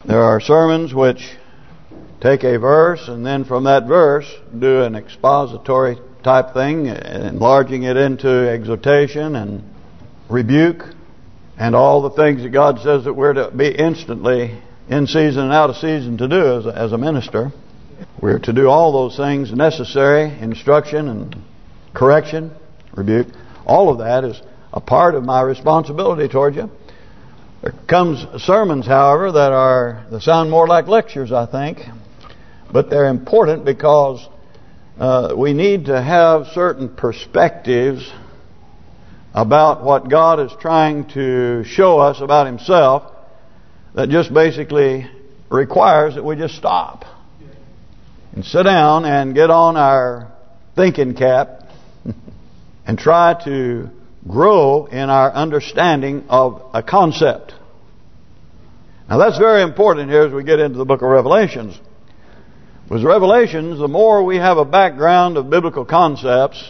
There are sermons which take a verse and then from that verse do an expository type thing, enlarging it into exhortation and rebuke and all the things that God says that we're to be instantly in season and out of season to do as a minister. We're to do all those things necessary, instruction and correction, rebuke. All of that is a part of my responsibility toward you. There comes sermons, however, that sound more like lectures, I think. But they're important because we need to have certain perspectives about what God is trying to show us about Himself that just basically requires that we just stop and sit down and get on our thinking cap and try to grow in our understanding of a concept. Now that's very important here as we get into the book of Revelations. Because Revelations, the more we have a background of biblical concepts,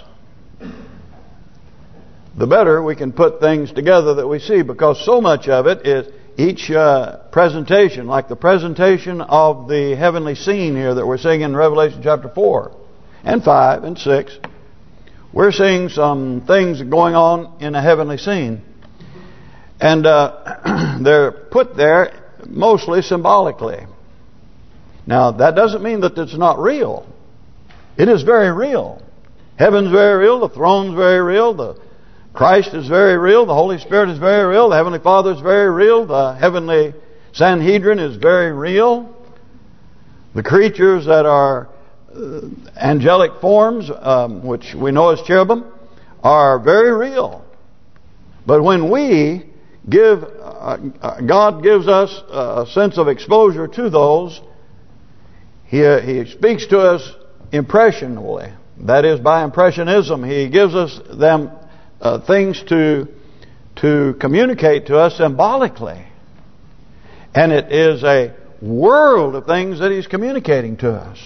the better we can put things together that we see. Because so much of it is each presentation, like the presentation of the heavenly scene here that we're seeing in Revelation chapter 4 and 5 and 6. We're seeing some things going on in a heavenly scene. And they're put there mostly symbolically. Now, that doesn't mean that it's not real. It is very real. Heaven's very real. The throne's very real. The Christ is very real. The Holy Spirit is very real. The Heavenly Father is very real. The heavenly Sanhedrin is very real. The creatures that are angelic forms, which we know as cherubim, are very real. But when we give, God gives us a sense of exposure to those, He speaks to us impressionally. That is, by impressionism, He gives us them things to communicate to us symbolically. And it is a world of things that He's communicating to us.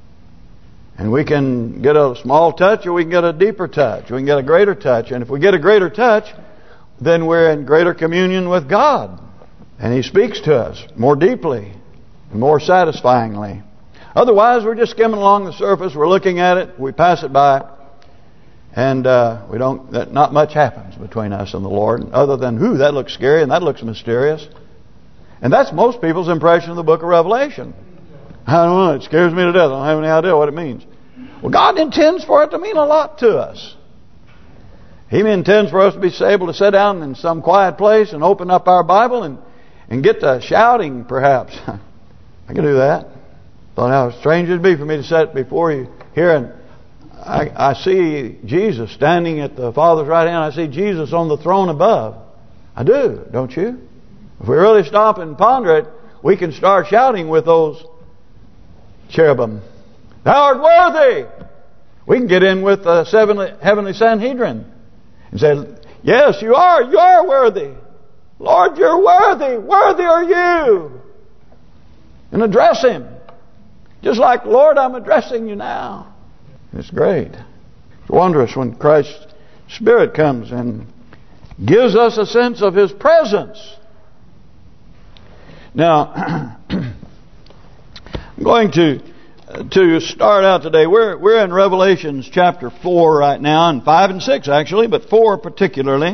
And we can get a small touch or we can get a deeper touch. We can get a greater touch. And if we get a greater touch, then we're in greater communion with God. And He speaks to us more deeply and more satisfyingly. Otherwise, we're just skimming along the surface. We're looking at it. We pass it by. And we don't. Not much happens between us and the Lord. Other than, that looks scary and that looks mysterious. And that's most people's impression of the book of Revelation. I don't know. It scares me to death. I don't have any idea what it means. Well, God intends for it to mean a lot to us. He intends for us to be able to sit down in some quiet place and open up our Bible and get to shouting, perhaps. I can do that. Thought how strange it'd be for me to sit before you here and I see Jesus standing at the Father's right hand. I see Jesus on the throne above. I do, don't you? If we really stop and ponder it, we can start shouting with those cherubim. Thou art worthy! We can get in with the heavenly Sanhedrin and say, yes, you are worthy. Lord, you're worthy. Worthy are you. And address Him. Just like, Lord, I'm addressing you now. It's great. It's wondrous when Christ's Spirit comes and gives us a sense of His presence. Now, I'm going to start out today. We're in Revelations chapter 4 right now, and 5 and 6 actually, but 4 particularly.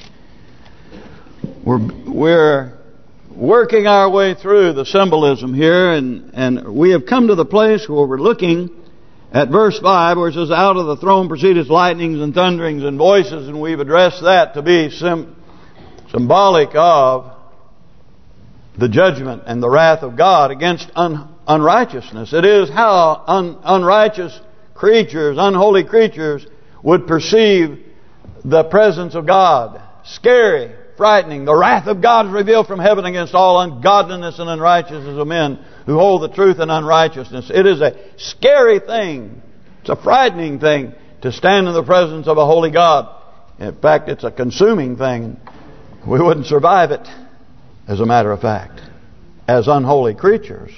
We're working our way through the symbolism here, and we have come to the place where we're looking at verse 5, where it says, out of the throne proceeded lightnings and thunderings and voices, and we've addressed that to be symbolic of the judgment and the wrath of God against unrighteousness. It is how unrighteous creatures, unholy creatures, would perceive the presence of God. Scary, frightening. The wrath of God is revealed from heaven against all ungodliness and unrighteousness of men who hold the truth in unrighteousness. It is a scary thing. It's a frightening thing to stand in the presence of a holy God. In fact, it's a consuming thing. We wouldn't survive it, as a matter of fact, as unholy creatures.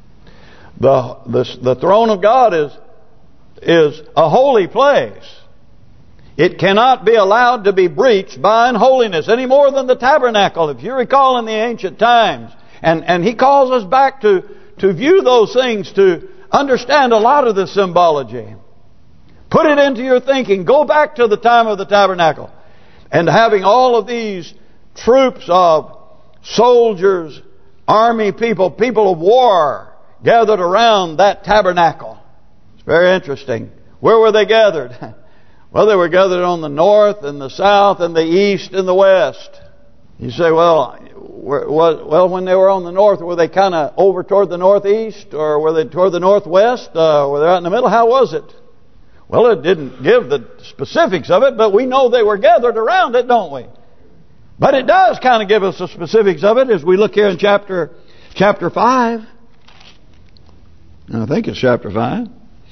The throne of God is a holy place. It cannot be allowed to be breached by unholiness any more than the tabernacle. If you recall in the ancient times, And He calls us back to view those things, to understand a lot of the symbology. Put it into your thinking. Go back to the time of the tabernacle. And having all of these troops of soldiers, army people, people of war, gathered around that tabernacle. It's very interesting. Where were they gathered? Well, they were gathered on the north and the south and the east and the west. You say, well, when they were on the north, were they kind of over toward the northeast, or were they toward the northwest? Were they out in the middle? How was it? Well, it didn't give the specifics of it, but we know they were gathered around it, don't we? But it does kind of give us the specifics of it as we look here in chapter 5. I think it's chapter 5,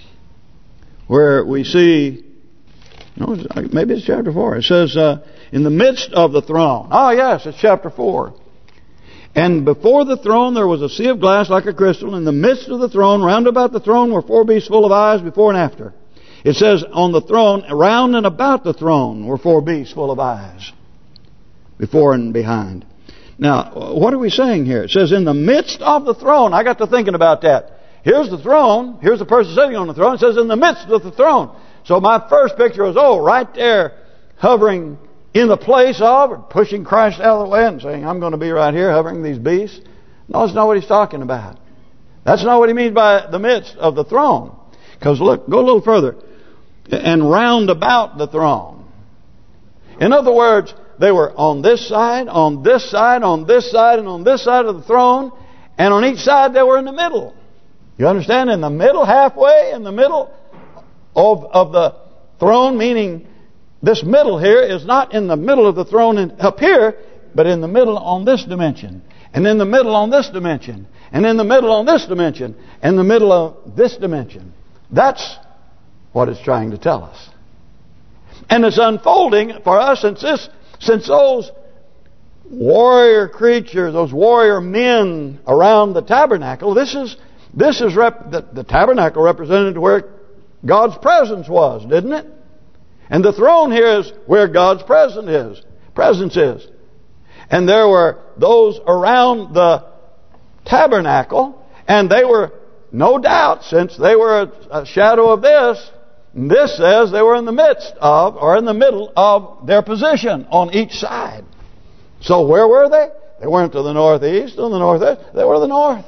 where we see, no, maybe it's chapter 4. It says, in the midst of the throne. Oh, yes, it's chapter 4. And before the throne there was a sea of glass like a crystal. In the midst of the throne, round about the throne, were 4 beasts full of eyes before and after. It says on the throne, round and about the throne, were 4 beasts full of eyes, before and behind. Now, what are we saying here? It says in the midst of the throne. I got to thinking about that. Here's the throne. Here's the person sitting on the throne. It says in the midst of the throne. So my first picture was, right there, hovering in the place of, or pushing Christ out of the way and saying, I'm going to be right here, hovering these beasts. No, that's not what he's talking about. That's not what he means by the midst of the throne. Because look, go a little further. And round about the throne. In other words, they were on this side, on this side, on this side, and on this side of the throne. And on each side they were in the middle. You understand? In the middle, halfway in the middle of the throne, meaning this middle here is not in the middle of the throne up here, but in the middle on this dimension. And in the middle on this dimension. And in the middle on this dimension. And the middle of this dimension. That's what it's trying to tell us. And it's unfolding for us since those warrior creatures, those warrior men around the tabernacle, this is the tabernacle represented where God's presence was, didn't it? And the throne here is where God's presence is. And there were those around the tabernacle, and they were, no doubt, since they were a shadow of this says they were in the midst of, or in the middle of their position on each side. So where were they? They weren't to the northeast or the northwest. They were to the north.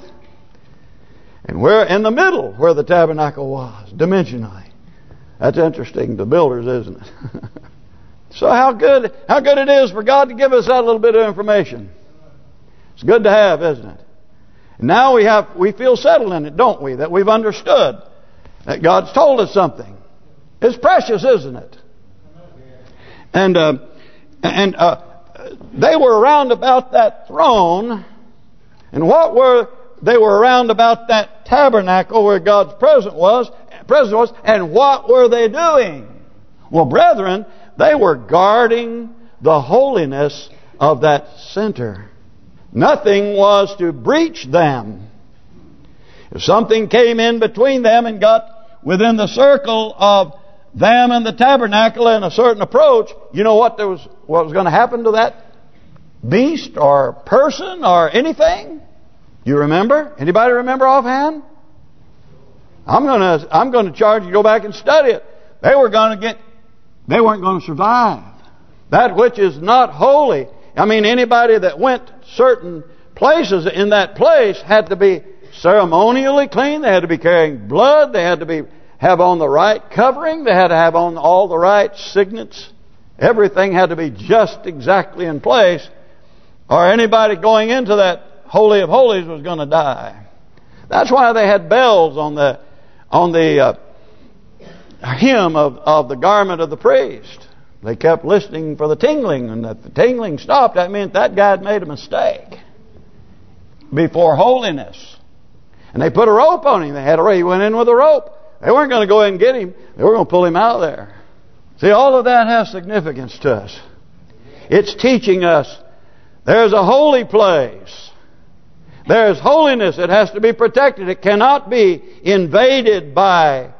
And we're in the middle where the tabernacle was, dimensionally. That's interesting to builders, isn't it? So how good it is for God to give us that little bit of information. It's good to have, isn't it? And now we feel settled in it, don't we? That we've understood that God's told us something. It's precious, isn't it? And they were around about that throne. And they were around about that tabernacle where God's presence was, and what were they doing? Well, brethren, they were guarding the holiness of that center. Nothing was to breach them. If something came in between them and got within the circle of them and the tabernacle in a certain approach, you know what was going to happen to that beast or person or anything? You remember? Anybody remember offhand? I'm going to charge you to go back and study it. They weren't going to survive. That which is not holy. I mean, anybody that went certain places in that place had to be ceremonially clean. They had to be carrying blood. They had to have on the right covering. They had to have on all the right signets. Everything had to be just exactly in place, or anybody going into that Holy of Holies was going to die. That's why they had bells on the hem of the garment of the priest. They kept listening for the tingling, and if the tingling stopped, that meant that guy had made a mistake before holiness. And they put a rope on him. He went in with a rope. They weren't going to go in and get him. They were going to pull him out of there. See, all of that has significance to us. It's teaching us there's a holy place. There's holiness. It has to be protected. It cannot be invaded by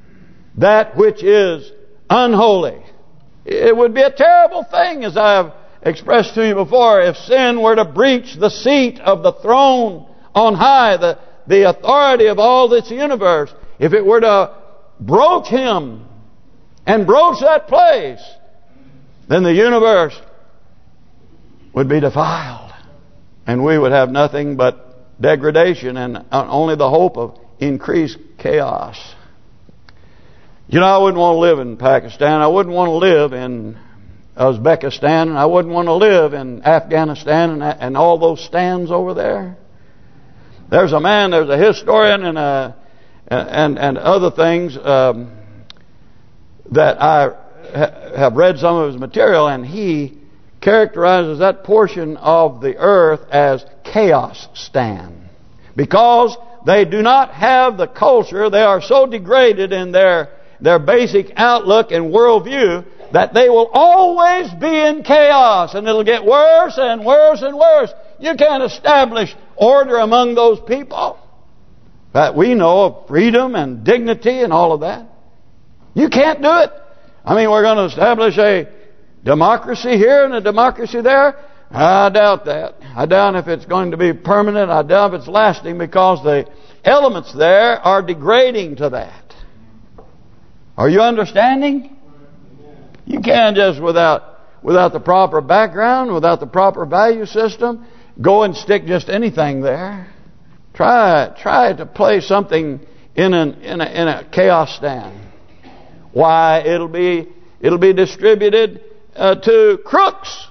that which is unholy. It would be a terrible thing, as expressed to you before, if sin were to breach the seat of the throne on high, the authority of all this universe, if it were to broach Him and broach that place, then the universe would be defiled. And we would have nothing but degradation and only the hope of increased chaos. You know, I wouldn't want to live in Pakistan. I wouldn't want to live in Uzbekistan. And I wouldn't want to live in Afghanistan and all those stands over there. There's a historian and other things that I have read some of his material, and he characterizes that portion of the earth as chaos stand. Because they do not have the culture, they are so degraded in their basic outlook and worldview that they will always be in chaos, and it'll get worse and worse and worse. You can't establish order among those people. But we know of freedom and dignity and all of that. You can't do it. I mean, we're going to establish a democracy here and a democracy there. I doubt that. I doubt if it's going to be permanent. I doubt if it's lasting, because the elements there are degrading to that. Are you understanding? You can't just without the proper background, without the proper value system, go and stick just anything there. Try to play something in a chaos stand. Why, it'll be distributed to crooks.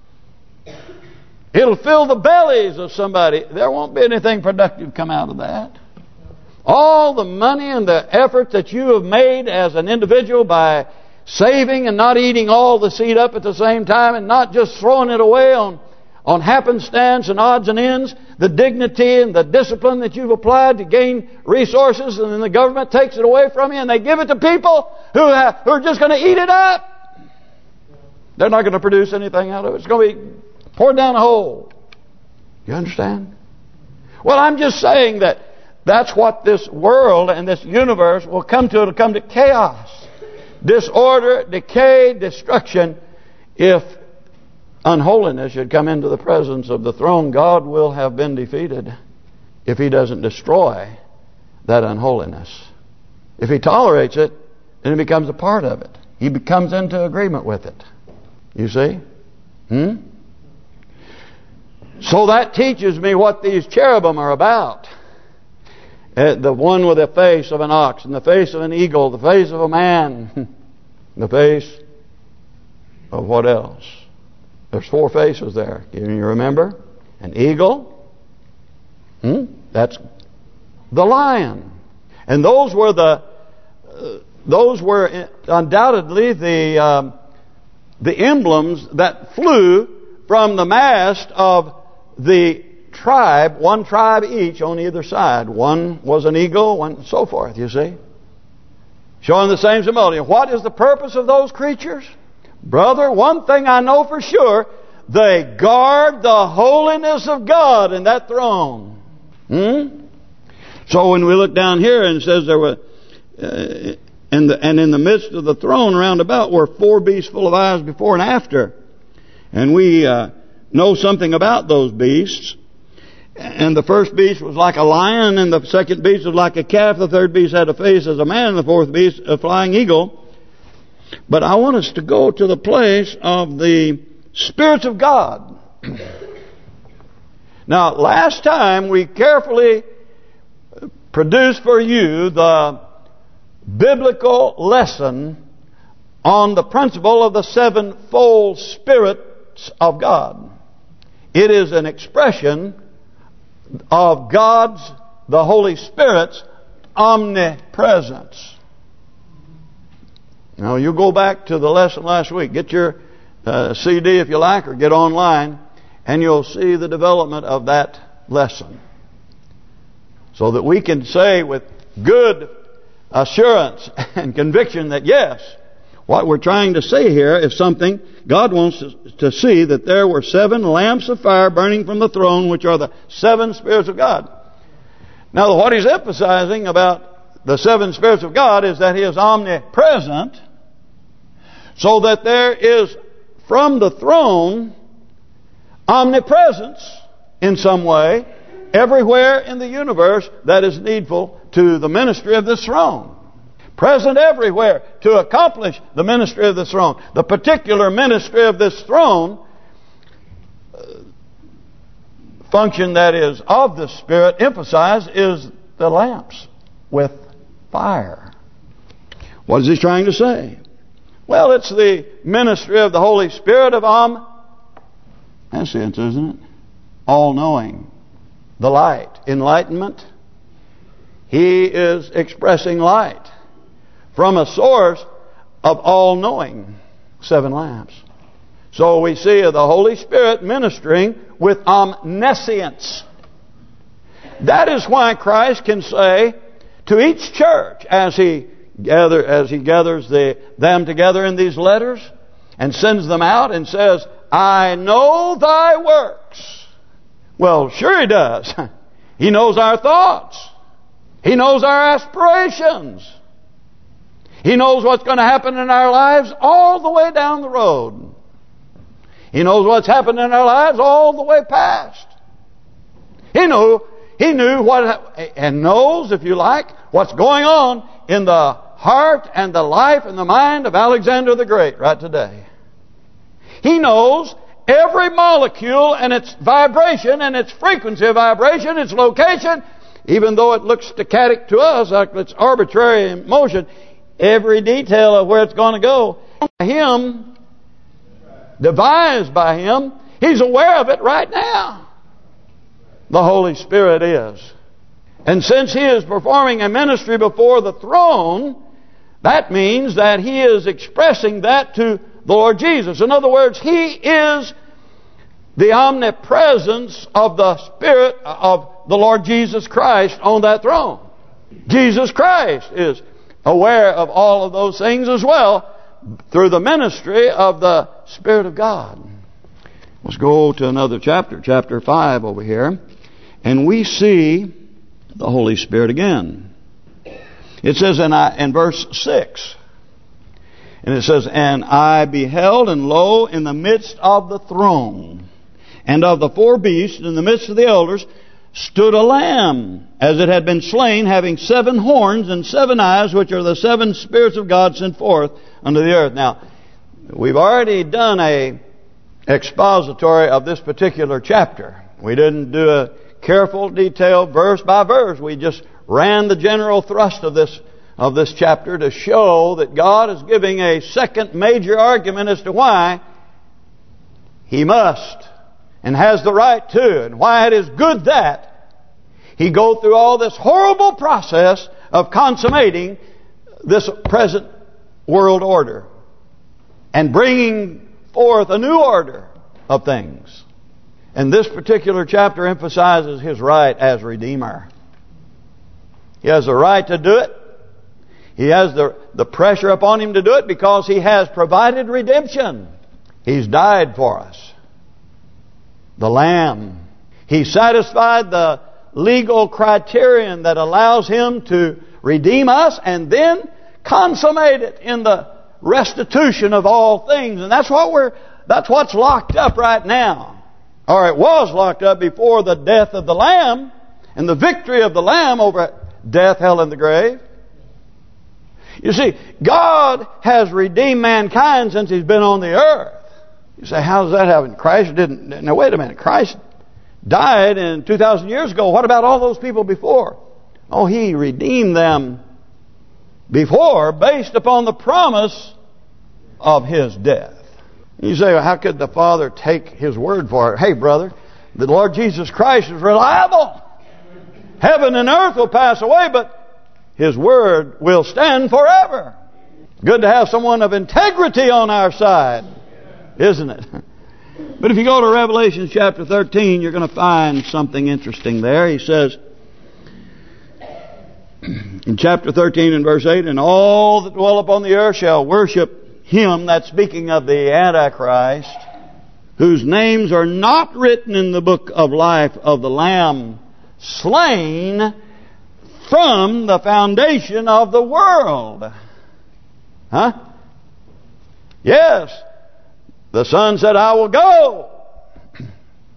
It'll fill the bellies of somebody. There won't be anything productive come out of that. All the money and the effort that you have made as an individual by saving and not eating all the seed up at the same time, and not just throwing it away on happenstance and odds and ends, the dignity and the discipline that you've applied to gain resources, and then the government takes it away from you and they give it to people who are just going to eat it up. They're not going to produce anything out of it. It's going to be poured down a hole. You understand? Well, I'm just saying that that's what this world and this universe will come to. It'll come to chaos, disorder, decay, destruction. If unholiness should come into the presence of the throne, God will have been defeated if He doesn't destroy that unholiness. If He tolerates it, then it becomes a part of it. He becomes into agreement with it. You see? So that teaches me what these cherubim are about. The one with the face of an ox, and the face of an eagle, the face of a man, the face of what else? There's 4 faces there. Can you remember? An eagle. That's the lion. And those were undoubtedly the emblems that flew from the mast of the tribe, one tribe each on either side. One was an eagle, one and so forth, you see. Showing the same similarity. What is the purpose of those creatures? Brother, one thing I know for sure, they guard the holiness of God in that throne. So when we look down here and it says there were, and in the midst of the throne round about were 4 beasts full of eyes before and after. And we know something about those beasts. And the first beast was like a lion, and the second beast was like a calf. The third beast had a face as a man, and the fourth beast a flying eagle. But I want us to go to the place of the spirits of God. Now, last time we carefully produced for you the biblical lesson on the principle of the 7-fold spirits of God. It is an expression of God's, the Holy Spirit's, omnipresence. Now, you go back to the lesson last week. Get your CD if you like, or get online, and you'll see the development of that lesson. So that we can say with good assurance and conviction that yes, what we're trying to say here is something God wants us to see, that there were 7 lamps of fire burning from the throne, which are the 7 spirits of God. Now, what he's emphasizing about the 7 spirits of God is that He is omnipresent, so that there is from the throne omnipresence in some way everywhere in the universe that is needful to the ministry of this throne. Present everywhere to accomplish the ministry of this throne. The particular ministry of this throne, function that is of the Spirit, emphasized, is the lamps with fire. What is he trying to say? Well, it's the ministry of the Holy Spirit of omniscience, isn't it? All-knowing. The light. Enlightenment. He is expressing light from a source of all-knowing. 7 lamps. So we see the Holy Spirit ministering with omniscience. That is why Christ can say to each church as He gathers them together in these letters and sends them out and says, I know thy works. Well, sure He does. He knows our thoughts. He knows our aspirations. He knows what's going to happen in our lives all the way down the road. He knows what's happened in our lives all the way past. He knew what, and knows, if you like, what's going on in the heart and the life and the mind of Alexander the Great right today. He knows every molecule and its vibration and its frequency of vibration, its location, even though it looks static to us, like it's arbitrary in motion, every detail of where it's going to go. Him, devised by Him, He's aware of it right now. The Holy Spirit is. And since He is performing a ministry before the throne, that means that He is expressing that to the Lord Jesus. In other words, He is the omnipresence of the Spirit of the Lord Jesus Christ on that throne. Jesus Christ is aware of all of those things as well through the ministry of the Spirit of God. Let's go to another chapter, chapter 5 over here, and we see the Holy Spirit again. It says in verse 6, and it says, And I beheld, and lo, in the midst of the throne, and of the 4 beasts, in the midst of the elders, stood a lamb, as it had been slain, having 7 horns and 7 eyes, which are the 7 spirits of God sent forth unto the earth. Now, we've already done a expository of this particular chapter. We didn't do a careful, detailed, verse by verse. We just ran the general thrust of this chapter to show that God is giving a second major argument as to why He must and has the right to, and why it is good that He go through all this horrible process of consummating this present world order and bringing forth a new order of things. And this particular chapter emphasizes His right as Redeemer. He has the right to do it. He has the pressure upon Him to do it because He has provided redemption. He's died for us. The Lamb. He satisfied the legal criterion that allows Him to redeem us and then consummate it in the restitution of all things. And that's what's locked up right now. Or it was locked up before the death of the Lamb and the victory of the Lamb over death, hell, and the grave. You see, God has redeemed mankind since He's been on the earth. You say, how does that happen? Christ didn't... Now, wait a minute. Christ died 2,000 years ago. What about all those people before? Oh, He redeemed them before based upon the promise of His death. You say, well, how could the Father take His word for it? Hey, brother, the Lord Jesus Christ is reliable. Heaven and earth will pass away, but His word will stand forever. Good to have someone of integrity on our side, isn't it? But if you go to Revelation chapter 13, you're going to find something interesting there. He says, in chapter 13 and verse 8, And all that dwell upon the earth shall worship Him, that's speaking of the Antichrist, whose names are not written in the book of life of the Lamb slain from the foundation of the world. Huh? Yes. The Son said, I will go.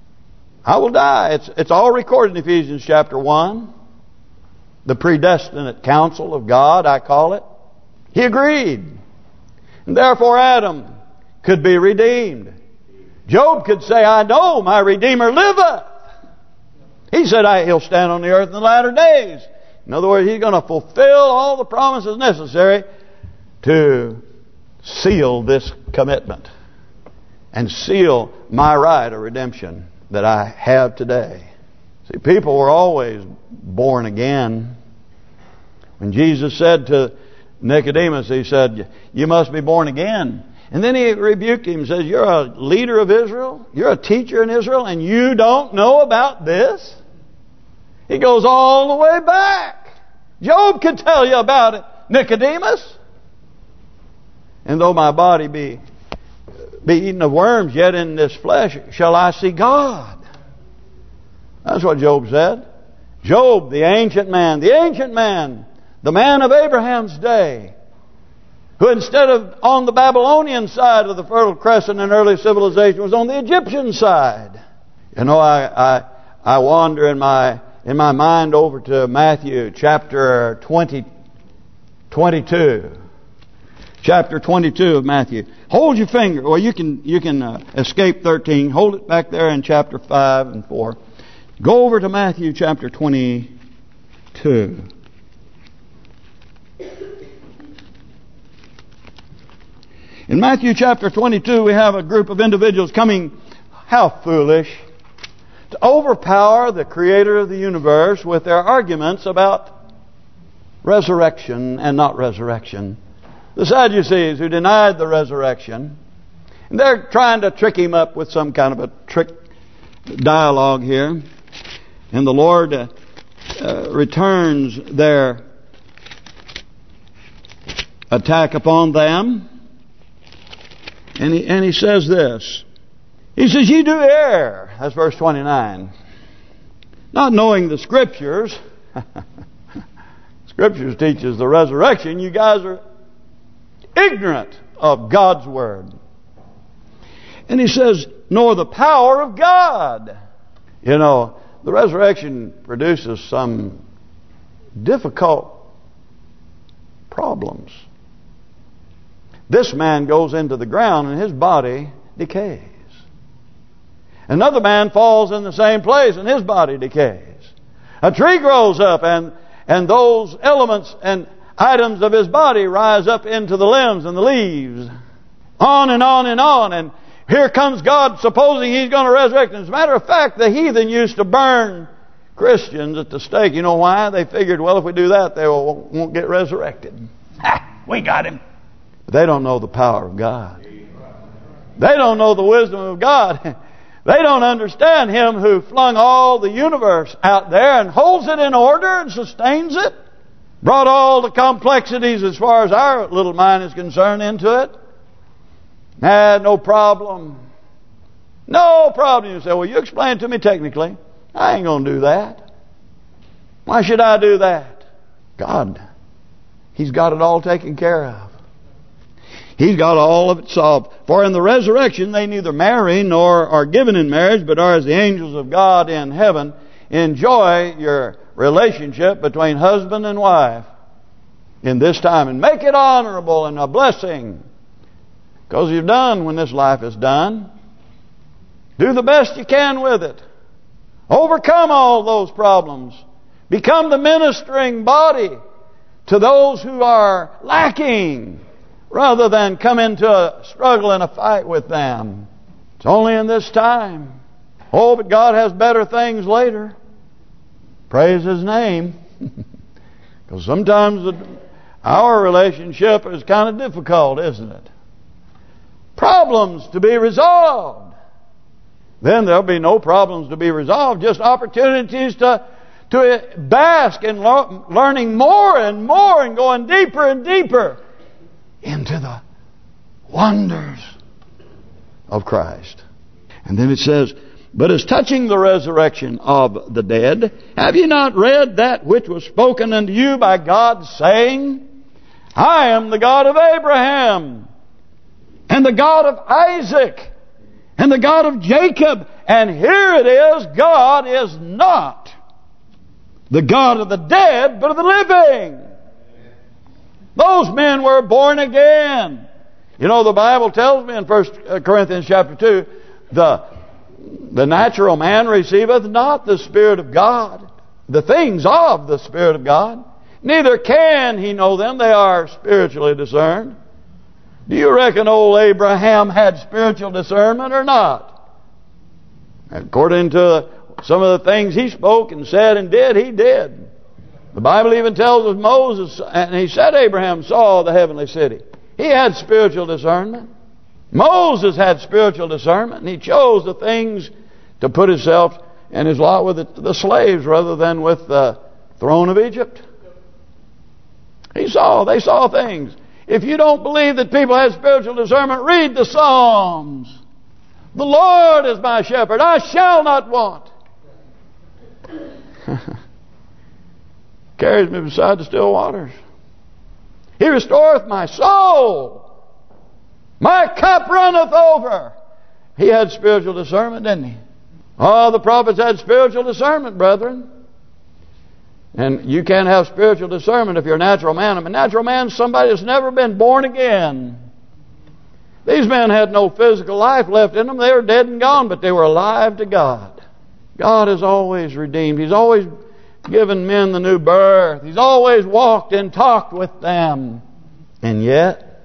I will die. It's all recorded in Ephesians chapter 1. The predestinate counsel of God, I call it. He agreed. And therefore Adam could be redeemed. Job could say, I know my Redeemer liveth. He said he'll stand on the earth in the latter days. In other words, he's going to fulfill all the promises necessary to seal this commitment and seal my right of redemption that I have today. See, people were always born again. When Jesus said to Nicodemus, he said, you must be born again. And then he rebuked him and says, you're a leader of Israel, you're a teacher in Israel, and you don't know about this? He goes all the way back. Job could tell you about it, Nicodemus. And though my body be eaten of worms, yet in this flesh shall I see God. That's what Job said. Job, the ancient man, the man of Abraham's day, who instead of on the Babylonian side of the Fertile Crescent in early civilization was on the Egyptian side. You know, I wander in my mind over to Matthew chapter 22. Chapter 22 of Matthew. Hold your finger. Well, you can escape 13. Hold it back there in chapter 5 and 4. Go over to Matthew chapter 22. In Matthew chapter 22, we have a group of individuals coming, how foolish, to overpower the Creator of the universe with their arguments about resurrection and not resurrection. The Sadducees, who denied the resurrection, and they're trying to trick him up with some kind of a trick dialogue here. And the Lord returns their attack upon them. And he says this. He says, ye do err. That's verse 29. Not knowing the Scriptures. Scriptures teaches the resurrection. You guys are ignorant of God's Word. And he says, nor the power of God. You know, the resurrection produces some difficult problems. This man goes into the ground and his body decays. Another man falls in the same place and his body decays. A tree grows up and those elements and items of his body rise up into the limbs and the leaves. On and on and on. And here comes God supposing He's going to resurrect. And as a matter of fact, the heathen used to burn Christians at the stake. You know why? They figured, well, if we do that, they won't get resurrected. Ha! We got him. But they don't know the power of God. They don't know the wisdom of God. They don't understand Him who flung all the universe out there and holds it in order and sustains it. Brought all the complexities as far as our little mind is concerned into it. No problem. No problem. You say, well, you explain it to me technically. I ain't going to do that. Why should I do that? God, He's got it all taken care of. He's got all of it solved. For in the resurrection they neither marry nor are given in marriage, but are as the angels of God in heaven. Enjoy your relationship between husband and wife in this time, and make it honorable and a blessing. Because you're done when this life is done. Do the best you can with it. Overcome all those problems. Become the ministering body to those who are lacking, rather than come into a struggle and a fight with them. It's only in this time. Oh, but God has better things later. Praise His name. Because sometimes our relationship is kind of difficult, isn't it? Problems to be resolved. Then there'll be no problems to be resolved. Just opportunities to bask in learning more and more and going deeper and deeper into the wonders of Christ. And then it says, but as touching the resurrection of the dead, have you not read that which was spoken unto you by God, saying, I am the God of Abraham, and the God of Isaac, and the God of Jacob, And here it is, God is not the God of the dead, but of the living. Those men were born again. You know, the Bible tells me in 1 Corinthians chapter 2, the natural man receiveth not the Spirit of God, the things of the Spirit of God, neither can he know them. They are spiritually discerned. Do you reckon old Abraham had spiritual discernment or not? According to some of the things he spoke and said and did, he did. The Bible even tells us Moses, and he said Abraham saw the heavenly city. He had spiritual discernment. Moses had spiritual discernment, and he chose the things to put himself and his lot with the slaves rather than with the throne of Egypt. They saw things. If you don't believe that people have spiritual discernment, read the Psalms. The Lord is my shepherd, I shall not want. Carries me beside the still waters. He restoreth my soul. My cup runneth over. He had spiritual discernment, didn't he? Oh, the prophets had spiritual discernment, brethren. And you can't have spiritual discernment if you're a natural man. A natural man is somebody that's never been born again. These men had no physical life left in them. They were dead and gone, but they were alive to God. God has always redeemed. He's always given men the new birth. He's always walked and talked with them. And yet,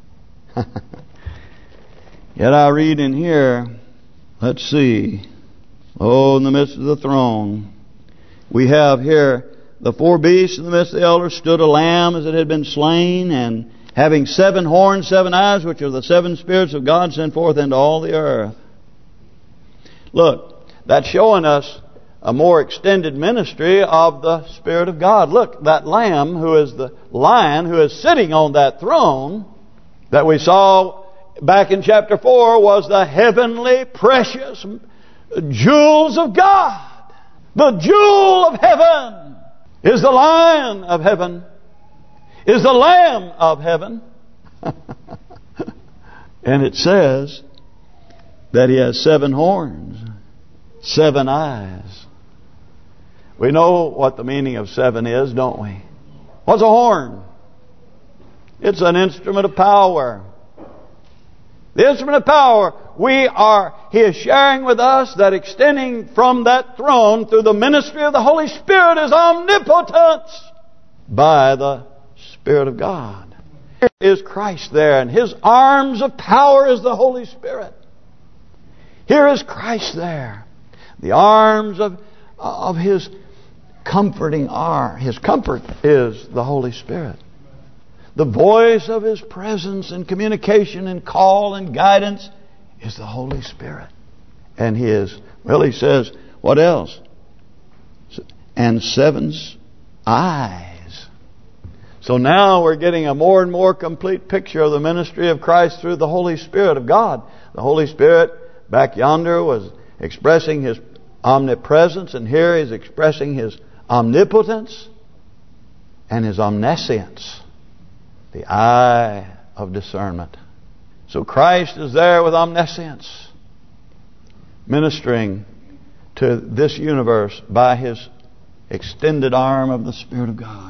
I read in here, let's see. Oh, in the midst of the throne, we have here the four beasts in the midst of the elders stood a lamb as it had been slain, and having 7 horns, 7 eyes, which are the 7 spirits of God sent forth into all the earth. Look, that's showing us a more extended ministry of the Spirit of God. Look, that lamb who is the lion who is sitting on that throne that we saw back in chapter 4 was the heavenly precious jewels of God. The jewel of heaven is the lion of heaven, is the lamb of heaven. And it says that he has 7 horns, 7 eyes. We know what the meaning of 7 is, don't we? What's a horn? It's an instrument of power. The instrument of power, He is sharing with us that extending from that throne through the ministry of the Holy Spirit is omnipotence by the Spirit of God. Here is Christ there, and His arms of power is the Holy Spirit. Here is Christ there. The arms of His comforting arm. His comfort is the Holy Spirit. The voice of His presence and communication and call and guidance is the Holy Spirit. And He says, what else? And 7 eyes. So now we're getting a more and more complete picture of the ministry of Christ through the Holy Spirit of God. The Holy Spirit back yonder was expressing His omnipresence, and here He's expressing His omnipotence and His omniscience. The eye of discernment. So Christ is there with omniscience, ministering to this universe by His extended arm of the Spirit of God.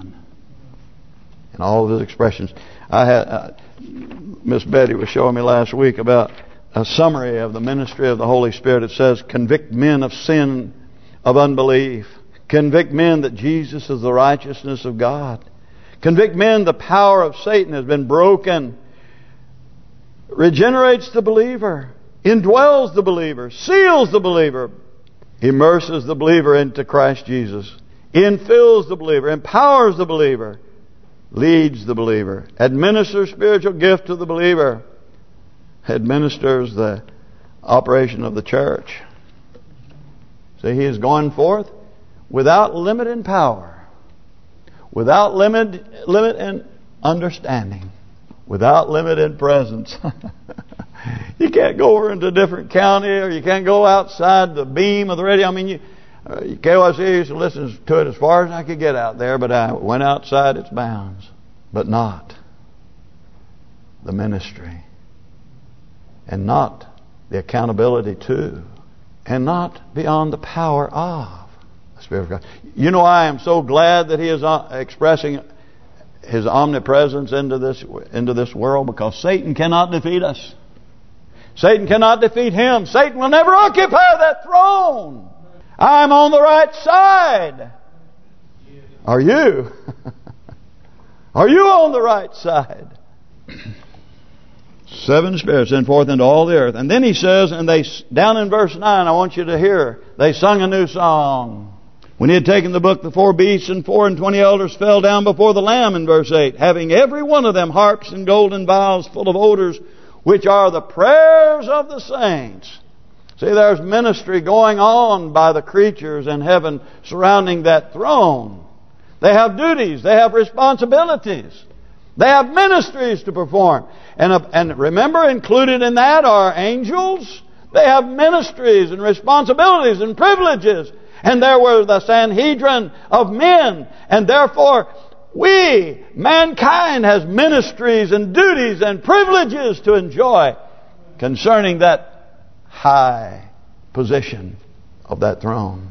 And all of His expressions. I had Miss Betty was showing me last week about a summary of the ministry of the Holy Spirit. It says, convict men of sin, of unbelief. Convict men that Jesus is the righteousness of God. Convict men the power of Satan has been broken. Regenerates the believer. Indwells the believer. Seals the believer. Immerses the believer into Christ Jesus. Infills the believer. Empowers the believer. Leads the believer. Administers spiritual gift to the believer. Administers the operation of the church. See, He is going forth without limit in power. Without limit in understanding. Without limit in presence. You can't go over into a different county, or you can't go outside the beam of the radio. I mean, KYC used to listen to it as far as I could get out there, but I went outside its bounds. But not the ministry. And not the accountability to. and not beyond the power of the Spirit of God. You know, I am so glad that He is expressing His omnipresence into this world, because Satan cannot defeat us. Satan cannot defeat Him. Satan will never occupy that throne. I'm on the right side. Are you? Are you on the right side? 7 spirits sent forth into all the earth. And then he says, and they, down in verse 9, I want you to hear, they sung a new song. When he had taken the book, the 4 beasts and 24 elders fell down before the Lamb in verse 8, having every one of them harps and golden vials full of odors, which are the prayers of the saints. See, there's ministry going on by the creatures in heaven surrounding that throne. They have duties. They have responsibilities. They have ministries to perform. And remember, included in that are angels. They have ministries and responsibilities and privileges. And there were the Sanhedrin of men. And therefore, we, mankind, has ministries and duties and privileges to enjoy concerning that high position of that throne.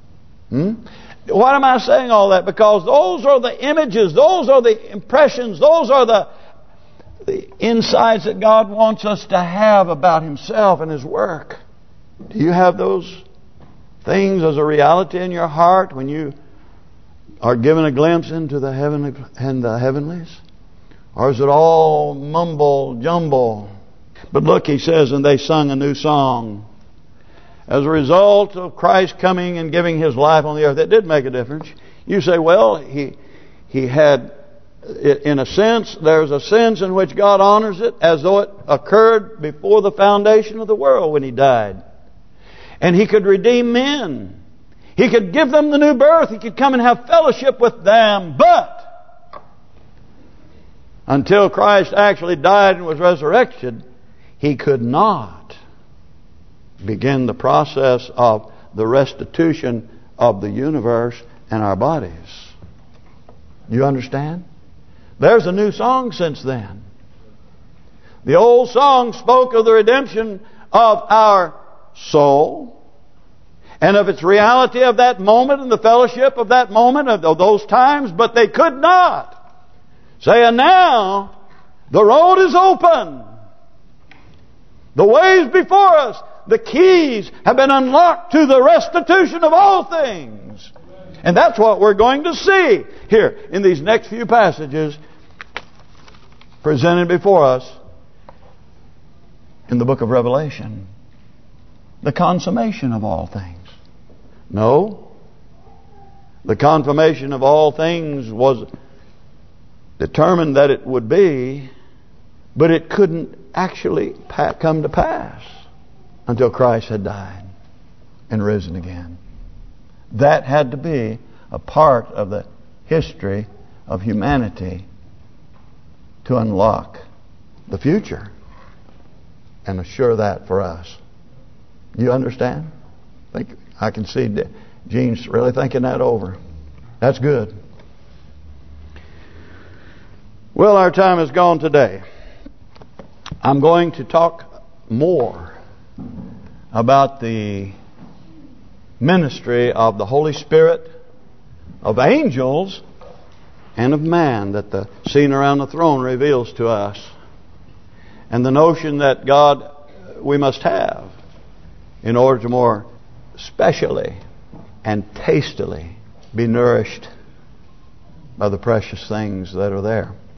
Why am I saying all that? Because those are the images, those are the impressions, those are the insights that God wants us to have about Himself and His work. Do you have those things as a reality in your heart when you are given a glimpse into the heavenly and the heavenlies? Or is it all mumble jumble? But look, he says, and they sung a new song. As a result of Christ coming and giving His life on the earth, it did make a difference. You say, well, he had, in a sense, there's a sense in which God honors it as though it occurred before the foundation of the world when He died. And He could redeem men. He could give them the new birth. He could come and have fellowship with them. But until Christ actually died and was resurrected, He could not begin the process of the restitution of the universe and our bodies. You understand? There's a new song since then. The old song spoke of the redemption of our soul and of its reality of that moment and the fellowship of that moment, of those times, but they could not say, and now the road is open. The way is before us. The keys have been unlocked to the restitution of all things. And that's what we're going to see here in these next few passages presented before us in the book of Revelation. The consummation of all things. No. The consummation of all things was determined that it would be, but it couldn't actually come to pass until Christ had died and risen again. That had to be a part of the history of humanity to unlock the future and assure that for us. You understand? I can see Gene's really thinking that over. That's good. Well, our time is gone today. I'm going to talk more about the ministry of the Holy Spirit, of angels, and of man that the scene around the throne reveals to us. And the notion that God we must have in order to more specially and tastily be nourished by the precious things that are there.